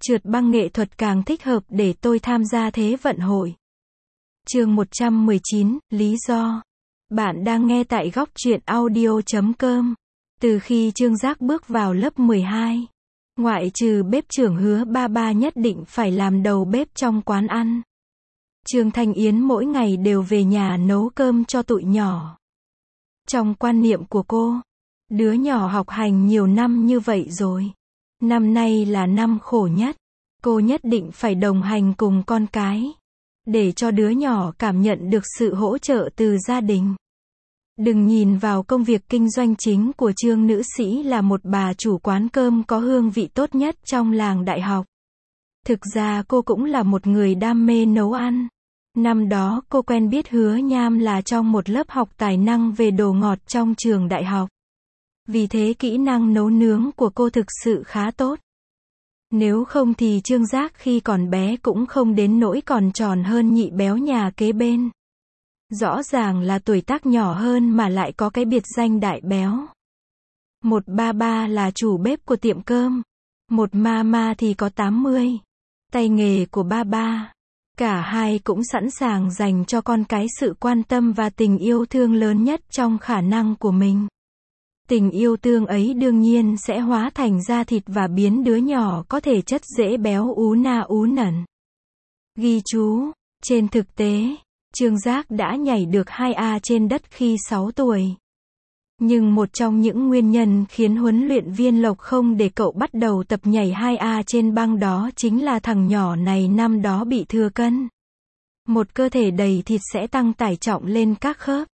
Trượt băng nghệ thuật càng thích hợp để tôi tham gia Thế vận hội. Chương 119, lý do. Bạn đang nghe tại góc truyện audio.com. Từ khi Trương Giác bước vào lớp 12, ngoại trừ bếp trưởng hứa ba ba nhất định phải làm đầu bếp trong quán ăn, Trương Thanh Yến mỗi ngày đều về nhà nấu cơm cho tụi nhỏ. Trong quan niệm của cô, đứa nhỏ học hành nhiều năm như vậy rồi, năm nay là năm khổ nhất. Cô nhất định phải đồng hành cùng con cái, để cho đứa nhỏ cảm nhận được sự hỗ trợ từ gia đình. Đừng nhìn vào công việc kinh doanh chính của Trương nữ sĩ là một bà chủ quán cơm có hương vị tốt nhất trong làng đại học. Thực ra cô cũng là một người đam mê nấu ăn. Năm đó cô quen biết Hứa Nham là trong một lớp học tài năng về đồ ngọt trong trường đại học. Vì thế kỹ năng nấu nướng của cô thực sự khá tốt. Nếu không thì Trương Giác khi còn bé cũng không đến nỗi còn tròn hơn nhị béo nhà kế bên. Rõ ràng là tuổi tác nhỏ hơn mà lại có cái biệt danh đại béo. Một ba ba là chủ bếp của tiệm cơm, một mama thì có 80. Tay nghề của ba ba, cả hai cũng sẵn sàng dành cho con cái sự quan tâm và tình yêu thương lớn nhất trong khả năng của mình. Tình yêu thương ấy đương nhiên sẽ hóa thành da thịt và biến đứa nhỏ có thể chất dễ béo ú na ú nẩn. Ghi chú, trên thực tế, Trương Giác đã nhảy được 2A trên đất khi 6 tuổi. Nhưng một trong những nguyên nhân khiến huấn luyện viên Lộc không để cậu bắt đầu tập nhảy 2A trên băng đó chính là thằng nhỏ này năm đó bị thừa cân. Một cơ thể đầy thịt sẽ tăng tải trọng lên các khớp.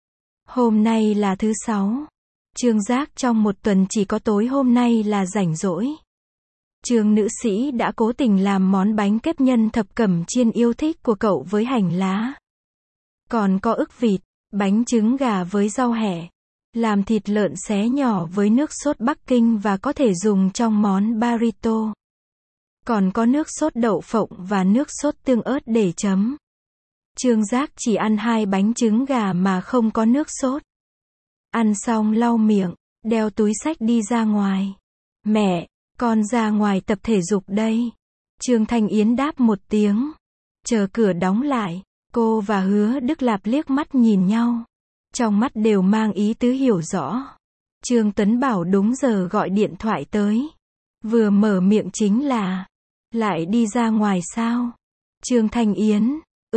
Hôm nay là thứ 6. Trương Giác trong một tuần chỉ có tối hôm nay là rảnh rỗi. Trương nữ sĩ đã cố tình làm món bánh kếp nhân thập cẩm chiên yêu thích của cậu với hành lá. Còn có ức vịt, bánh trứng gà với rau hẹ, làm thịt lợn xé nhỏ với nước sốt Bắc Kinh và có thể dùng trong món burrito. Còn có nước sốt đậu phộng và nước sốt tương ớt để chấm. Trương Giác chỉ ăn 2 bánh trứng gà mà không có nước sốt. Ăn xong lau miệng, đeo túi xách đi ra ngoài. Mẹ, con ra ngoài tập thể dục đây. Trương Thanh Yến đáp một tiếng. Chờ cửa đóng lại, cô và Hứa Đức Lạp liếc mắt nhìn nhau. Trong mắt đều mang ý tứ hiểu rõ. Trương Tuấn Bảo đúng giờ gọi điện thoại tới. Vừa mở miệng chính là, lại đi ra ngoài sao? Trương Thanh Yến,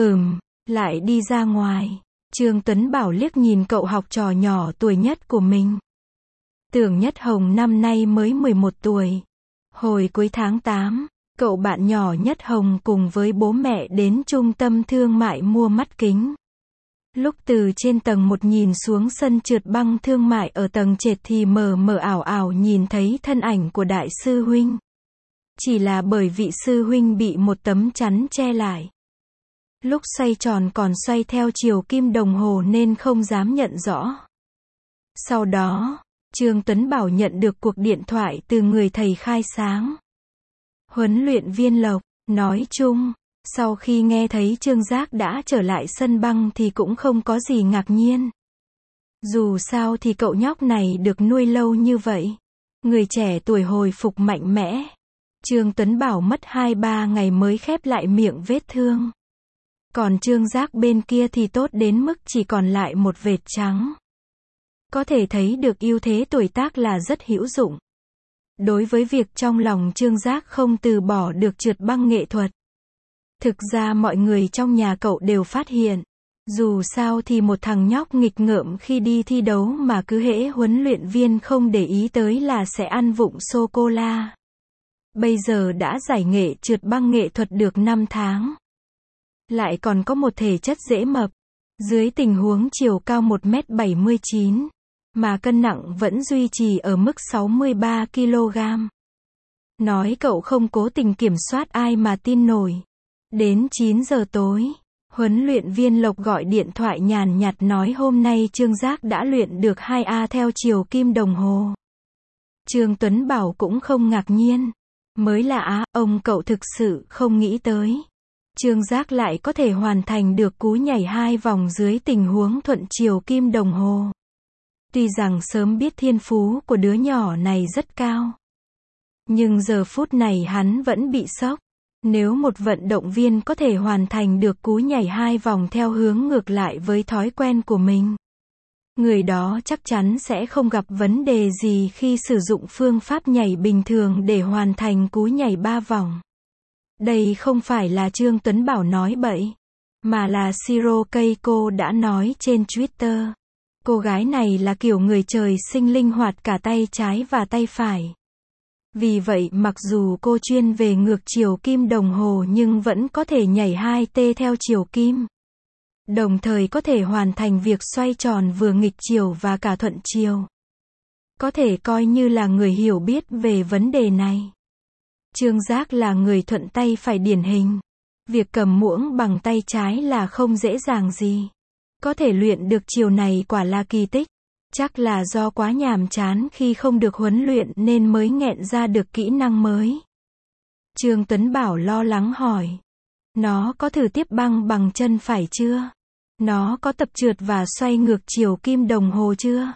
lại đi ra ngoài. Trương Tuấn Bảo liếc nhìn cậu học trò nhỏ tuổi nhất của mình. Tưởng Nhất Hồng năm nay mới 11 tuổi. Hồi cuối tháng 8, cậu bạn nhỏ Nhất Hồng cùng với bố mẹ đến trung tâm thương mại mua mắt kính. Lúc từ trên tầng 1 nhìn xuống sân trượt băng thương mại ở tầng trệt thì mờ mờ ảo ảo nhìn thấy thân ảnh của đại sư huynh. Chỉ là bởi vị sư huynh bị một tấm chắn che lại. Lúc xoay tròn còn xoay theo chiều kim đồng hồ nên không dám nhận rõ. Sau đó, Trương Tuấn Bảo nhận được cuộc điện thoại từ người thầy khai sáng. Huấn luyện viên Lộc, nói chung, sau khi nghe thấy Trương Giác đã trở lại sân băng thì cũng không có gì ngạc nhiên. Dù sao thì cậu nhóc này được nuôi lâu như vậy. Người trẻ tuổi hồi phục mạnh mẽ. Trương Tuấn Bảo mất 2-3 ngày mới khép lại miệng vết thương. Còn Trương Giác bên kia thì tốt đến mức chỉ còn lại một vệt trắng. Có thể thấy được ưu thế tuổi tác là rất hữu dụng. Đối với việc trong lòng Trương Giác không từ bỏ được trượt băng nghệ thuật. Thực ra mọi người trong nhà cậu đều phát hiện. Dù sao thì một thằng nhóc nghịch ngợm khi đi thi đấu mà cứ hễ huấn luyện viên không để ý tới là sẽ ăn vụng sô-cô-la. Bây giờ đã giải nghệ trượt băng nghệ thuật được 5 tháng. Lại còn có một thể chất dễ mập. Dưới tình huống chiều cao 1m79, mà cân nặng vẫn duy trì ở mức 63 kg. Nói cậu không cố tình kiểm soát ai mà tin nổi. Đến 9 giờ tối, huấn luyện viên Lộc gọi điện thoại nhàn nhạt nói hôm nay Trương Giác đã luyện được 2A theo chiều kim đồng hồ. Trương Tuấn Bảo cũng không ngạc nhiên. Mới lạ, ông cậu thực sự không nghĩ tới. Trương Giác lại có thể hoàn thành được cú nhảy 2 vòng dưới tình huống thuận chiều kim đồng hồ. Tuy rằng sớm biết thiên phú của đứa nhỏ này rất cao. Nhưng giờ phút này hắn vẫn bị sốc. Nếu một vận động viên có thể hoàn thành được cú nhảy 2 vòng theo hướng ngược lại với thói quen của mình, người đó chắc chắn sẽ không gặp vấn đề gì khi sử dụng phương pháp nhảy bình thường để hoàn thành cú nhảy 3 vòng. Đây không phải là Trương Tuấn Bảo nói bậy, mà là Shiro Keiko đã nói trên Twitter. Cô gái này là kiểu người trời sinh linh hoạt cả tay trái và tay phải. Vì vậy mặc dù cô chuyên về ngược chiều kim đồng hồ nhưng vẫn có thể nhảy 2T theo chiều kim. Đồng thời có thể hoàn thành việc xoay tròn vừa nghịch chiều và cả thuận chiều. Có thể coi như là người hiểu biết về vấn đề này. Trương Giác là người thuận tay phải điển hình. Việc cầm muỗng bằng tay trái là không dễ dàng gì. Có thể luyện được chiều này quả là kỳ tích. Chắc là do quá nhàm chán khi không được huấn luyện nên mới nghẹn ra được kỹ năng mới. Trương Tuấn Bảo lo lắng hỏi. Nó có thử tiếp băng bằng chân phải chưa? Nó có tập trượt và xoay ngược chiều kim đồng hồ chưa?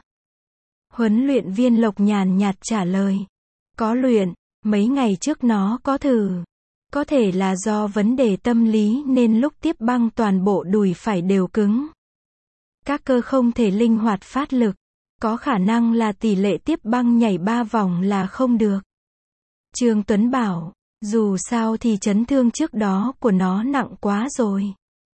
Huấn luyện viên Lộc nhàn nhạt trả lời. Có luyện, mấy ngày trước nó có thử. Có thể là do vấn đề tâm lý nên lúc tiếp băng toàn bộ đùi phải đều cứng. Các cơ không thể linh hoạt phát lực. Có khả năng là tỷ lệ tiếp băng nhảy 3 vòng là không được. Trương Tuấn bảo, dù sao thì chấn thương trước đó của nó nặng quá rồi.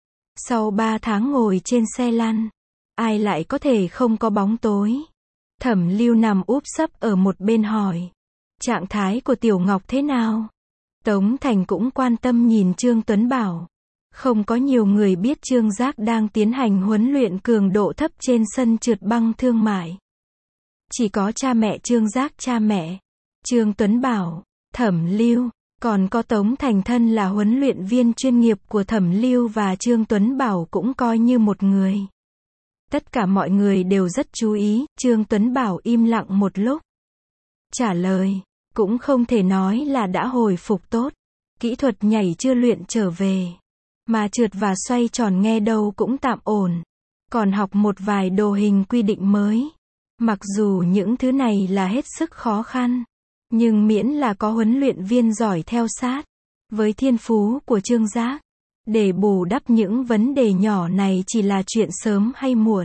Sau 3 tháng ngồi trên xe lăn, ai lại có thể không có bóng tối. Thẩm Lưu nằm úp sấp ở một bên hỏi. Trạng thái của Tiểu Ngọc thế nào? Tống Thành cũng quan tâm nhìn Trương Tuấn Bảo. Không có nhiều người biết Trương Giác đang tiến hành huấn luyện cường độ thấp trên sân trượt băng thương mại. Chỉ có cha mẹ Trương Giác, cha mẹ Trương Tuấn Bảo, Thẩm Lưu, còn có Tống Thành thân là huấn luyện viên chuyên nghiệp của Thẩm Lưu và Trương Tuấn Bảo cũng coi như một người. Tất cả mọi người đều rất chú ý. Trương Tuấn Bảo im lặng một lúc. Trả lời, cũng không thể nói là đã hồi phục tốt. Kỹ thuật nhảy chưa luyện trở về. Mà trượt và xoay tròn nghe đâu cũng tạm ổn. Còn học một vài đồ hình quy định mới. Mặc dù những thứ này là hết sức khó khăn. Nhưng miễn là có huấn luyện viên giỏi theo sát. Với thiên phú của Trương Giác. Để bù đắp những vấn đề nhỏ này chỉ là chuyện sớm hay muộn.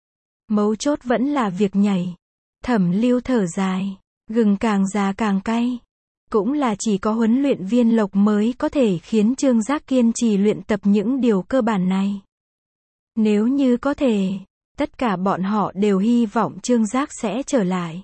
Mấu chốt vẫn là việc nhảy. Thẩm Lưu thở dài. Gừng càng già càng cay. Cũng là chỉ có huấn luyện viên Lộc mới có thể khiến Trương Giác kiên trì luyện tập những điều cơ bản này. Nếu như có thể, tất cả bọn họ đều hy vọng Trương Giác sẽ trở lại.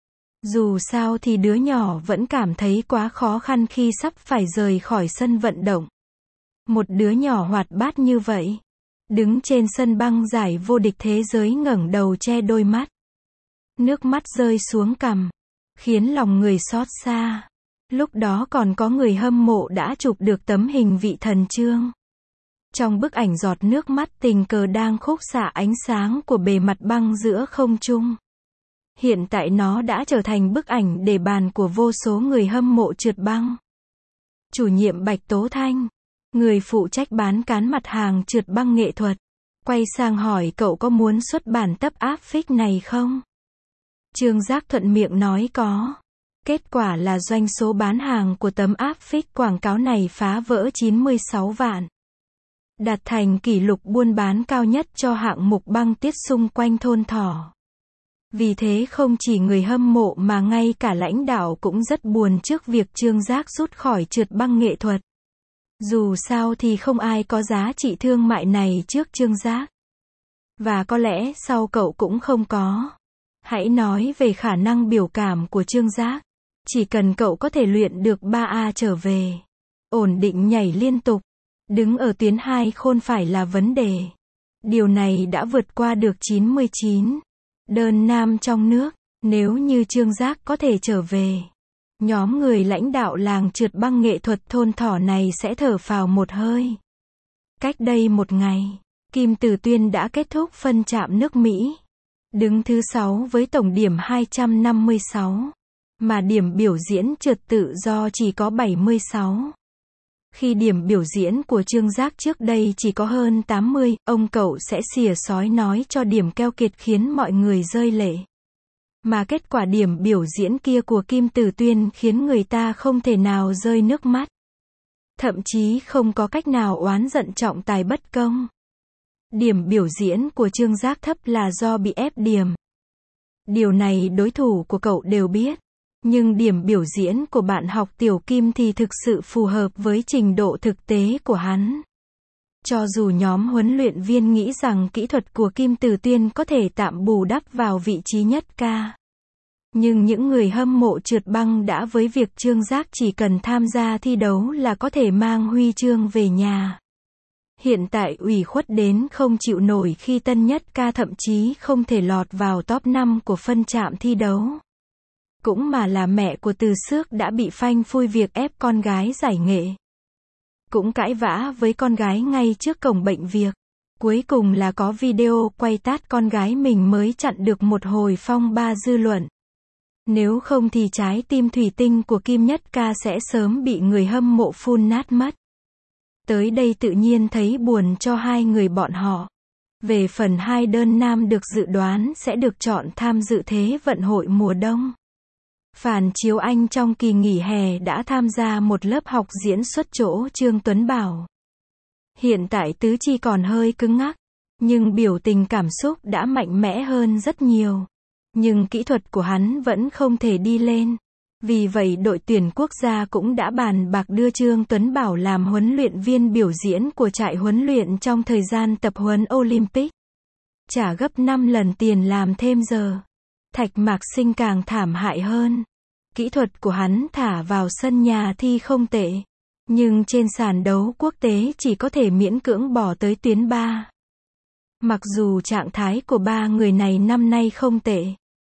Dù sao thì đứa nhỏ vẫn cảm thấy quá khó khăn khi sắp phải rời khỏi sân vận động. Một đứa nhỏ hoạt bát như vậy, đứng trên sân băng giải vô địch thế giới ngẩng đầu che đôi mắt. Nước mắt rơi xuống cằm, khiến lòng người xót xa. Lúc đó còn có người hâm mộ đã chụp được tấm hình vị thần Trương. Trong bức ảnh giọt nước mắt tình cờ đang khúc xạ ánh sáng của bề mặt băng giữa không trung. Hiện tại nó đã trở thành bức ảnh để bàn của vô số người hâm mộ trượt băng. Chủ nhiệm Bạch Tố Thanh, người phụ trách bán cán mặt hàng trượt băng nghệ thuật, quay sang hỏi cậu có muốn xuất bản tập áp phích này không? Trương Giác thuận miệng nói có. Kết quả là doanh số bán hàng của tấm áp phích quảng cáo này phá vỡ 96 vạn. Đạt thành kỷ lục buôn bán cao nhất cho hạng mục băng tiết xung quanh thôn Thỏ. Vì thế không chỉ người hâm mộ mà ngay cả lãnh đạo cũng rất buồn trước việc Trương Giác rút khỏi trượt băng nghệ thuật. Dù sao thì không ai có giá trị thương mại này trước Trương Giác. Và có lẽ sau cậu cũng không có. Hãy nói về khả năng biểu cảm của Trương Giác. Chỉ cần cậu có thể luyện được 3A trở về, ổn định nhảy liên tục, đứng ở tuyến 2 khôn phải là vấn đề. Điều này đã vượt qua được 99 đơn nam trong nước. Nếu như Trương Giác có thể trở về, nhóm người lãnh đạo làng trượt băng nghệ thuật thôn Thỏ này sẽ thở phào một hơi. Cách đây một ngày, Kim Tử Tuyên đã kết thúc phân trạm nước Mỹ. Đứng thứ 6 với tổng điểm 256. Mà điểm biểu diễn trượt tự do chỉ có 76. Khi điểm biểu diễn của Trương Giác trước đây chỉ có hơn 80, ông cậu sẽ xỉa xói nói cho điểm keo kiệt khiến mọi người rơi lệ. Mà kết quả điểm biểu diễn kia của Kim Tử Tuyên khiến người ta không thể nào rơi nước mắt. Thậm chí không có cách nào oán giận trọng tài bất công. Điểm biểu diễn của Trương Giác thấp là do bị ép điểm. Điều này đối thủ của cậu đều biết. Nhưng điểm biểu diễn của bạn học Tiểu Kim thì thực sự phù hợp với trình độ thực tế của hắn. Cho dù nhóm huấn luyện viên nghĩ rằng kỹ thuật của Kim Tử Tuyên có thể tạm bù đắp vào vị trí nhất ca. Nhưng những người hâm mộ trượt băng đã với việc Trương Giác chỉ cần tham gia thi đấu là có thể mang huy chương về nhà. Hiện tại ủy khuất đến không chịu nổi khi tân nhất ca thậm chí không thể lọt vào top 5 của phân trạm thi đấu. Cũng mà là mẹ của Từ Xước đã bị phanh phui việc ép con gái giải nghệ. Cũng cãi vã với con gái ngay trước cổng bệnh viện. Cuối cùng là có video quay tát con gái mình mới chặn được một hồi phong ba dư luận. Nếu không thì trái tim thủy tinh của Kim Nhất Ca sẽ sớm bị người hâm mộ phun nát mất. Tới đây tự nhiên thấy buồn cho hai người bọn họ. Về phần hai đơn nam được dự đoán sẽ được chọn tham dự Thế vận hội mùa đông. Phàn Chiếu Anh trong kỳ nghỉ hè đã tham gia một lớp học diễn xuất chỗ Trương Tuấn Bảo. Hiện tại tứ chi còn hơi cứng ngắc, nhưng biểu tình cảm xúc đã mạnh mẽ hơn rất nhiều. Nhưng kỹ thuật của hắn vẫn không thể đi lên. Vì vậy đội tuyển quốc gia cũng đã bàn bạc đưa Trương Tuấn Bảo làm huấn luyện viên biểu diễn của trại huấn luyện trong thời gian tập huấn Olympic. Trả gấp 5 lần tiền làm thêm giờ. Thạch Mạc Sinh càng thảm hại hơn. Kỹ thuật của hắn thả vào sân nhà thi không tệ. Nhưng trên sàn đấu quốc tế chỉ có thể miễn cưỡng bỏ tới tuyến 3. Mặc dù trạng thái của ba người này năm nay không tệ.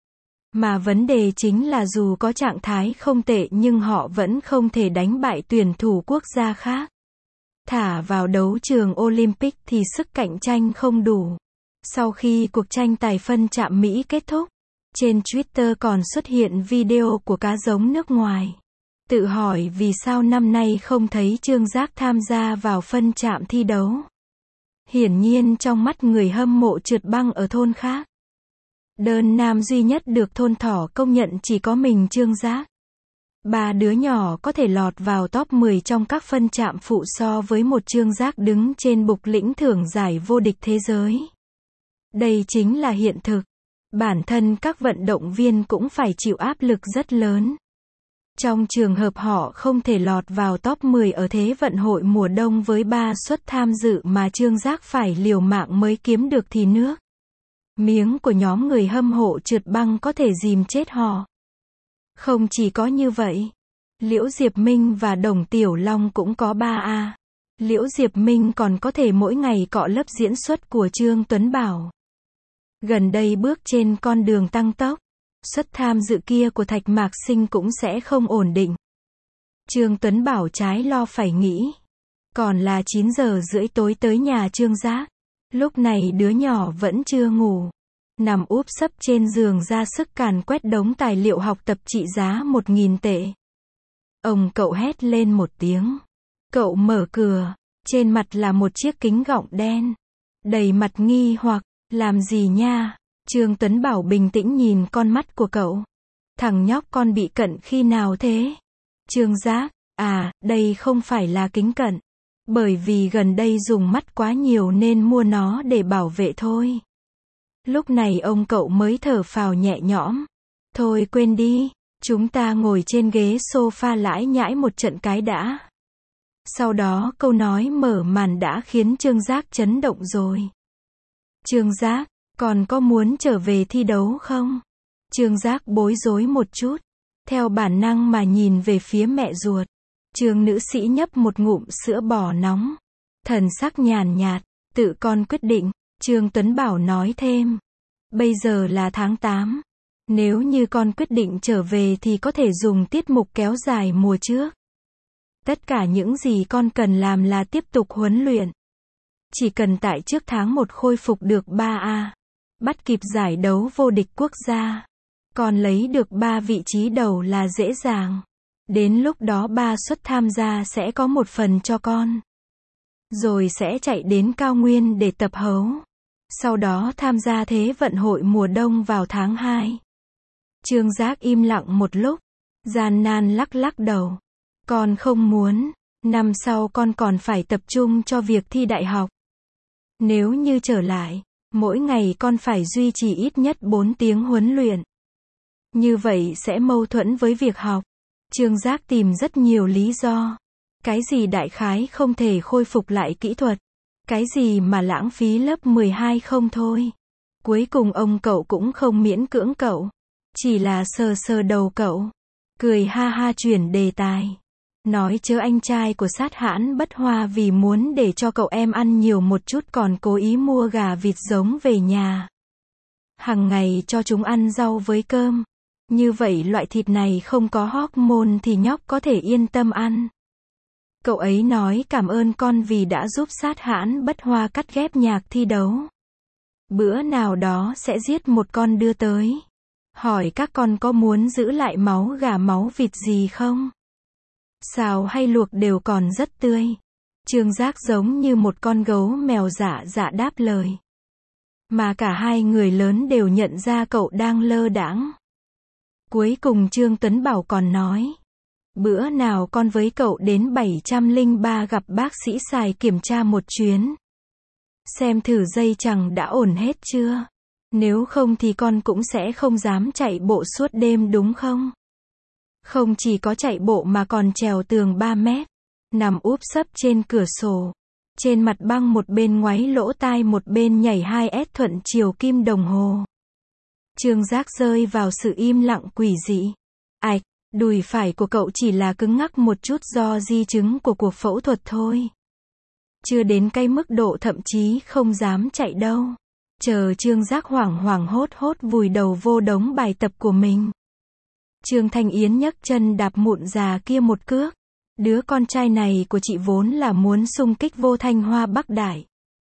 Mà vấn đề chính là dù có trạng thái không tệ nhưng họ vẫn không thể đánh bại tuyển thủ quốc gia khác. Thả vào đấu trường Olympic thì sức cạnh tranh không đủ. Sau khi cuộc tranh tài phân chạm Mỹ kết thúc, trên Twitter còn xuất hiện video của cá giống nước ngoài. Tự hỏi vì sao năm nay không thấy Trương Giác tham gia vào phân chạm thi đấu. Hiển nhiên trong mắt người hâm mộ trượt băng ở thôn khác. Đơn nam duy nhất được thôn Thỏ công nhận chỉ có mình Trương Giác. Ba đứa nhỏ có thể lọt vào top 10 trong các phân chạm phụ so với một Trương Giác đứng trên bục lĩnh thưởng giải vô địch thế giới. Đây chính là hiện thực. Bản thân các vận động viên cũng phải chịu áp lực rất lớn. Trong trường hợp họ không thể lọt vào top 10 ở Thế vận hội mùa đông với 3 suất tham dự mà Trương Giác phải liều mạng mới kiếm được thì nước miếng của nhóm người hâm mộ trượt băng có thể dìm chết họ. Không chỉ có như vậy, Liễu Diệp Minh và Đồng Tiểu Long cũng có 3A. Liễu Diệp Minh còn có thể mỗi ngày cọ lớp diễn xuất của Trương Tuấn Bảo. Gần đây bước trên con đường tăng tốc, suất tham dự kia của Thạch Mạc Sinh cũng sẽ không ổn định. Trương Tuấn Bảo trái lo phải nghĩ. Còn là 9 giờ rưỡi tối tới nhà Trương Giác. Lúc này đứa nhỏ vẫn chưa ngủ. Nằm úp sấp trên giường ra sức càn quét đống tài liệu học tập trị giá 1.000 tệ. Ông cậu hét lên một tiếng. Cậu mở cửa. Trên mặt là một chiếc kính gọng đen. Đầy mặt nghi hoặc. Làm gì nha? Trương Tuấn Bảo bình tĩnh nhìn con mắt của cậu. Thằng nhóc con bị cận khi nào thế? Trương Giác, đây không phải là kính cận. Bởi vì gần đây dùng mắt quá nhiều nên mua nó để bảo vệ thôi. Lúc này ông cậu mới thở phào nhẹ nhõm. Thôi quên đi, chúng ta ngồi trên ghế sofa lãi nhãi một trận cái đã. Sau đó câu nói mở màn đã khiến Trương Giác chấn động rồi. Trương Giác, còn có muốn trở về thi đấu không? Trương Giác bối rối một chút. Theo bản năng mà nhìn về phía mẹ ruột. Trương nữ sĩ nhấp một ngụm sữa bò nóng. Thần sắc nhàn nhạt, tự con quyết định. Trương Tuấn Bảo nói thêm. Bây giờ là tháng 8. Nếu như con quyết định trở về thì có thể dùng tiết mục kéo dài mùa trước. Tất cả những gì con cần làm là tiếp tục huấn luyện. Chỉ cần tại trước tháng 1 khôi phục được 3A. Bắt kịp giải đấu vô địch quốc gia. Còn lấy được 3 vị trí đầu là dễ dàng. Đến lúc đó 3 suất tham gia sẽ có một phần cho con. Rồi sẽ chạy đến cao nguyên để tập hấu. Sau đó tham gia Thế vận hội mùa đông vào tháng 2. Trương Giác im lặng một lúc, gian nan lắc lắc đầu. Con không muốn, năm sau con còn phải tập trung cho việc thi đại học. Nếu như trở lại, mỗi ngày con phải duy trì ít nhất 4 tiếng huấn luyện. Như vậy sẽ mâu thuẫn với việc học. Trương Giác tìm rất nhiều lý do. Cái gì đại khái không thể khôi phục lại kỹ thuật. Cái gì mà lãng phí lớp 12 không thôi. Cuối cùng ông cậu cũng không miễn cưỡng cậu. Chỉ là sờ sờ đầu cậu. Cười ha ha chuyển đề tài. Nói chớ anh trai của Sát Hãn Bất Hoa vì muốn để cho cậu em ăn nhiều một chút còn cố ý mua gà vịt giống về nhà. Hằng ngày cho chúng ăn rau với cơm. Như vậy loại thịt này không có hormone thì nhóc có thể yên tâm ăn. Cậu ấy nói cảm ơn con vì đã giúp Sát Hãn Bất Hoa cắt ghép nhạc thi đấu. Bữa nào đó sẽ giết một con đưa tới. Hỏi các con có muốn giữ lại máu gà máu vịt gì không? Xào hay luộc đều còn rất tươi. Trương Giác giống như một con gấu mèo dạ dạ đáp lời. Mà cả hai người lớn đều nhận ra cậu đang lơ đãng. Cuối cùng Trương Tuấn Bảo còn nói. Bữa nào con với cậu đến 703 gặp bác sĩ Sài kiểm tra một chuyến. Xem thử dây chằng đã ổn hết chưa. Nếu không thì con cũng sẽ không dám chạy bộ suốt đêm đúng không? Không chỉ có chạy bộ mà còn trèo tường 3 mét. Nằm úp sấp trên cửa sổ. Trên mặt băng một bên ngoáy lỗ tai một bên nhảy 2S thuận chiều kim đồng hồ. Trương Giác rơi vào sự im lặng quỷ dị. Ảch, đùi phải của cậu chỉ là cứng ngắc một chút do di chứng của cuộc phẫu thuật thôi. Chưa đến cái mức độ thậm chí không dám chạy đâu. Chờ Trương Giác hoảng hốt vùi đầu vô đống bài tập của mình. Trương Thanh Yến nhấc chân đạp mụn già kia một cước. Đứa con trai này của chị vốn là muốn xung kích vô Thanh Hoa Bắc Đại.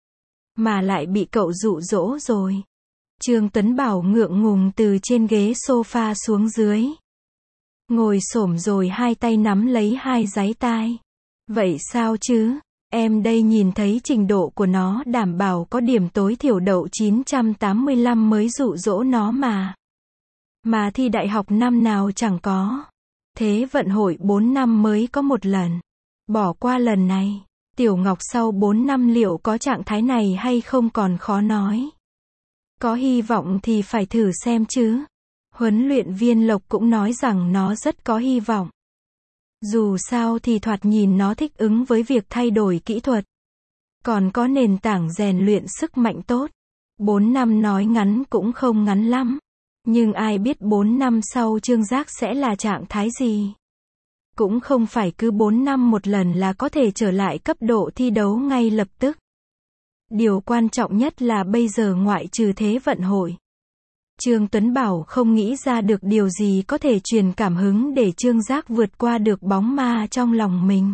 Mà lại bị cậu dụ dỗ rồi. Trương Tuấn Bảo ngượng ngùng từ trên ghế sofa xuống dưới. Ngồi xổm rồi hai tay nắm lấy hai dái tai. Vậy sao chứ? Em đây nhìn thấy trình độ của nó đảm bảo có điểm tối thiểu đậu 985 mới dụ dỗ nó mà. Mà thi đại học năm nào chẳng có. Thế vận hội 4 năm mới có một lần. Bỏ qua lần này. Tiểu Ngọc sau 4 năm liệu có trạng thái này hay không còn khó nói. Có hy vọng thì phải thử xem chứ. Huấn luyện viên Lộc cũng nói rằng nó rất có hy vọng. Dù sao thì thoạt nhìn nó thích ứng với việc thay đổi kỹ thuật. Còn có nền tảng rèn luyện sức mạnh tốt. 4 năm nói ngắn cũng không ngắn lắm. Nhưng ai biết 4 năm sau Trương Giác sẽ là trạng thái gì. Cũng không phải cứ 4 năm một lần là có thể trở lại cấp độ thi đấu ngay lập tức. Điều quan trọng nhất là bây giờ ngoại trừ thế vận hội. Trương Tuấn Bảo không nghĩ ra được điều gì có thể truyền cảm hứng để Trương Giác vượt qua được bóng ma trong lòng mình.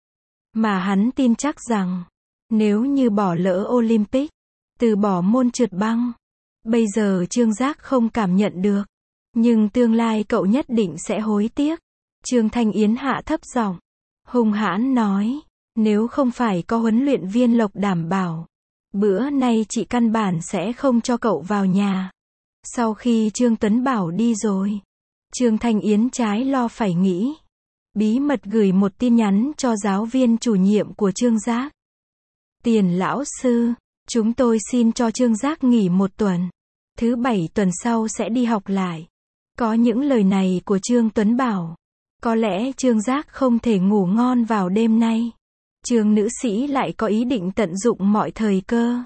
Mà hắn tin chắc rằng, nếu như bỏ lỡ Olympic, từ bỏ môn trượt băng, bây giờ Trương Giác không cảm nhận được. Nhưng tương lai cậu nhất định sẽ hối tiếc. Trương Thanh Yến hạ thấp giọng, hung hãn nói, nếu không phải có huấn luyện viên Lộc đảm bảo, bữa nay chị căn bản sẽ không cho cậu vào nhà. Sau khi Trương Tuấn Bảo đi rồi, Trương Thanh Yến trái lo phải nghĩ. Bí mật gửi một tin nhắn cho giáo viên chủ nhiệm của Trương Giác. Tiền lão sư, chúng tôi xin cho Trương Giác nghỉ 1 tuần. Thứ 7 tuần sau sẽ đi học lại. Có những lời này của Trương Tuấn Bảo. Có lẽ Trương Giác không thể ngủ ngon vào đêm nay. Trương nữ sĩ lại có ý định tận dụng mọi thời cơ.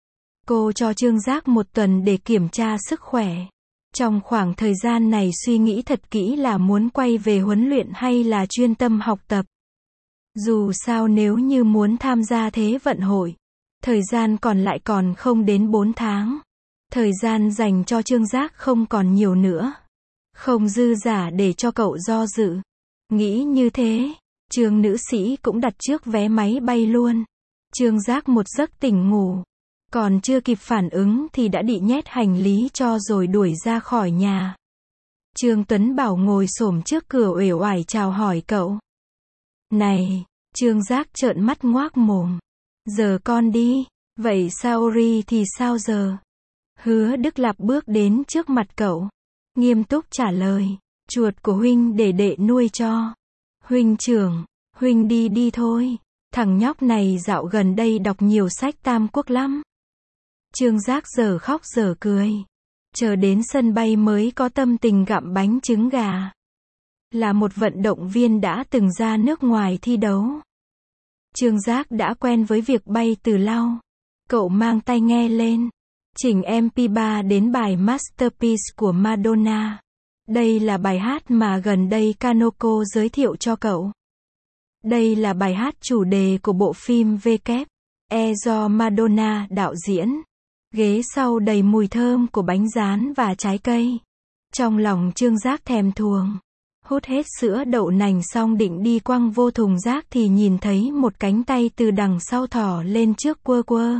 Cô cho Trương Giác 1 tuần để kiểm tra sức khỏe. Trong khoảng thời gian này suy nghĩ thật kỹ là muốn quay về huấn luyện hay là chuyên tâm học tập. Dù sao nếu như muốn tham gia thế vận hội, thời gian còn lại còn không đến 4 tháng. Thời gian dành cho Trương Giác không còn nhiều nữa. Không dư giả để cho cậu do dự. Nghĩ như thế, Trương nữ sĩ cũng đặt trước vé máy bay luôn. Trương Giác một giấc tỉnh ngủ. Còn chưa kịp phản ứng thì đã bị nhét hành lý cho rồi đuổi ra khỏi nhà. Trương Tuấn Bảo ngồi xổm trước cửa uể oải chào hỏi cậu. Này, Trương Giác trợn mắt ngoác mồm. Giờ con đi, vậy sao Ri thì sao giờ? Hứa Đức Lạp bước đến trước mặt cậu. nghiêm túc trả lời. Chuột của huynh để đệ nuôi cho. Huynh trưởng, huynh đi thôi. Thằng nhóc này dạo gần đây đọc nhiều sách Tam Quốc lắm. Trương Giác giờ khóc giờ cười. Chờ đến sân bay mới có tâm tình gặm bánh trứng gà. Là một vận động viên đã từng ra nước ngoài thi đấu. Trương Giác đã quen với việc bay từ lâu. Cậu mang tai nghe lên, chỉnh MP3 đến bài Masterpiece của Madonna. Đây là bài hát mà gần đây Kanoko giới thiệu cho cậu. Đây là bài hát chủ đề của bộ phim W.E. do Madonna đạo diễn. Ghế sau đầy mùi thơm của bánh rán và trái cây. Trong lòng Trương Giác thèm thuồng. Hút hết sữa đậu nành xong định đi quăng vô thùng rác thì nhìn thấy một cánh tay từ đằng sau thỏ lên trước quơ quơ.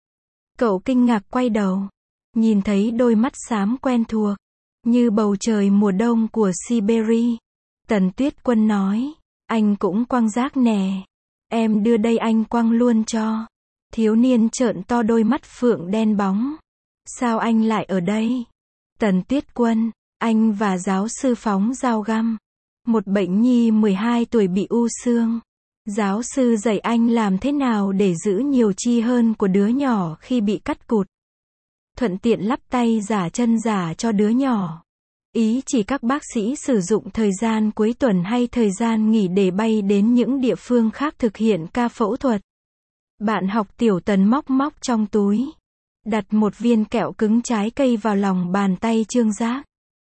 Cậu kinh ngạc quay đầu. Nhìn thấy đôi mắt xám quen thuộc. Như bầu trời mùa đông của Siberia. Tần Tuyết Quân nói. Anh cũng quăng rác nè. Em đưa đây anh quăng luôn cho. Thiếu niên trợn to đôi mắt phượng đen bóng. Sao anh lại ở đây? Tần Tuyết Quân. Anh và giáo sư phóng dao găm. Một bệnh nhi 12 tuổi bị u xương. Giáo sư dạy anh làm thế nào để giữ nhiều chi hơn của đứa nhỏ khi bị cắt cụt. Thuận tiện lắp tay giả chân giả cho đứa nhỏ. Ý chỉ các bác sĩ sử dụng thời gian cuối tuần hay thời gian nghỉ để bay đến những địa phương khác thực hiện ca phẫu thuật. Bạn học Tiểu Tần móc trong túi. Đặt một viên kẹo cứng trái cây vào lòng bàn tay Trương Giác.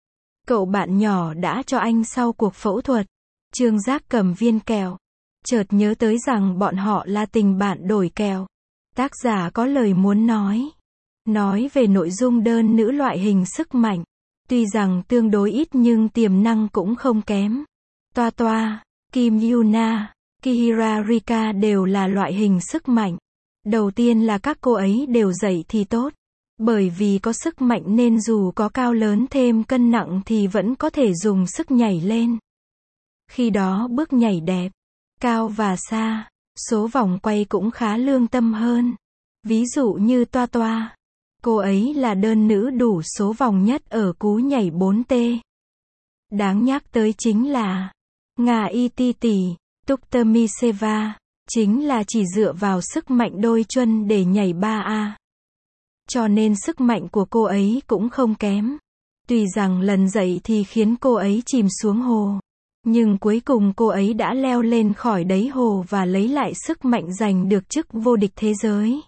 Cậu bạn nhỏ đã cho anh sau cuộc phẫu thuật. Trương Giác cầm viên kẹo. Chợt nhớ tới rằng bọn họ là tình bạn đổi kẹo. Tác giả có lời muốn nói. Nói về nội dung đơn nữ loại hình sức mạnh. Tuy rằng tương đối ít nhưng tiềm năng cũng không kém. Toa Toa, Kim Yuna, Kihira Rika đều là loại hình sức mạnh. Đầu tiên là các cô ấy đều dậy thì tốt. Bởi vì có sức mạnh nên dù có cao lớn thêm cân nặng thì vẫn có thể dùng sức nhảy lên. Khi đó bước nhảy đẹp, cao và xa, số vòng quay cũng khá lương tâm hơn. Ví dụ như Toa Toa. Cô ấy là đơn nữ đủ số vòng nhất ở cú nhảy 4T. Đáng nhắc tới chính là Nga Ititi, Tuktemiseva, chính là chỉ dựa vào sức mạnh đôi chân để nhảy 3A. Cho nên sức mạnh của cô ấy cũng không kém. Tuy rằng lần dậy thì khiến cô ấy chìm xuống hồ. Nhưng cuối cùng cô ấy đã leo lên khỏi đáy hồ và lấy lại sức mạnh giành được chức vô địch thế giới.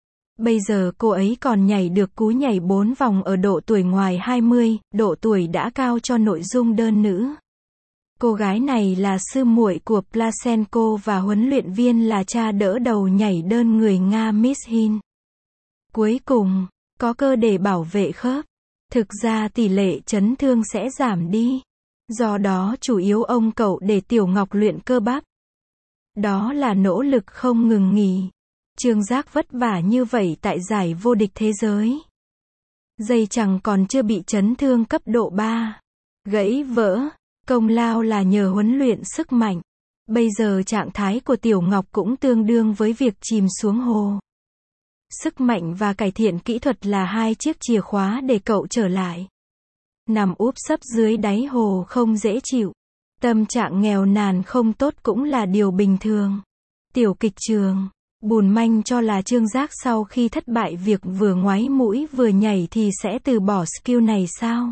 Bây giờ cô ấy còn nhảy được cú nhảy 4 vòng ở độ tuổi ngoài 20, độ tuổi đã cao cho nội dung đơn nữ. Cô gái này là sư muội của Plasenko và huấn luyện viên là cha đỡ đầu nhảy đơn người Nga Mishin. Cuối cùng, có cơ để bảo vệ khớp. Thực ra tỷ lệ chấn thương sẽ giảm đi. Do đó chủ yếu ông cậu để Tiểu Ngọc luyện cơ bắp. Đó là nỗ lực không ngừng nghỉ. Trương Giác vất vả như vậy tại giải vô địch thế giới. Dây chằng còn chưa bị chấn thương cấp độ 3. Gãy vỡ. Công lao là nhờ huấn luyện sức mạnh. Bây giờ trạng thái của Tiểu Ngọc cũng tương đương với việc chìm xuống hồ. Sức mạnh và cải thiện kỹ thuật là hai chiếc chìa khóa để cậu trở lại. Nằm úp sấp dưới đáy hồ không dễ chịu. Tâm trạng nghèo nàn không tốt cũng là điều bình thường. Tiểu kịch trường. Bùn manh cho là Trương Giác sau khi thất bại việc vừa ngoáy mũi vừa nhảy thì sẽ từ bỏ skill này sao?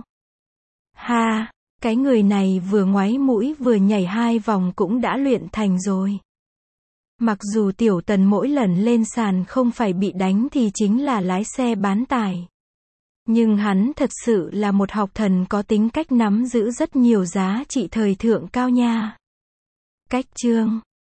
Ha, cái người này vừa ngoáy mũi vừa nhảy 2 vòng cũng đã luyện thành rồi. Mặc dù Tiểu Tần mỗi lần lên sàn không phải bị đánh thì chính là lái xe bán tải. Nhưng hắn thật sự là một học thần có tính cách nắm giữ rất nhiều giá trị thời thượng cao nha. Cách chương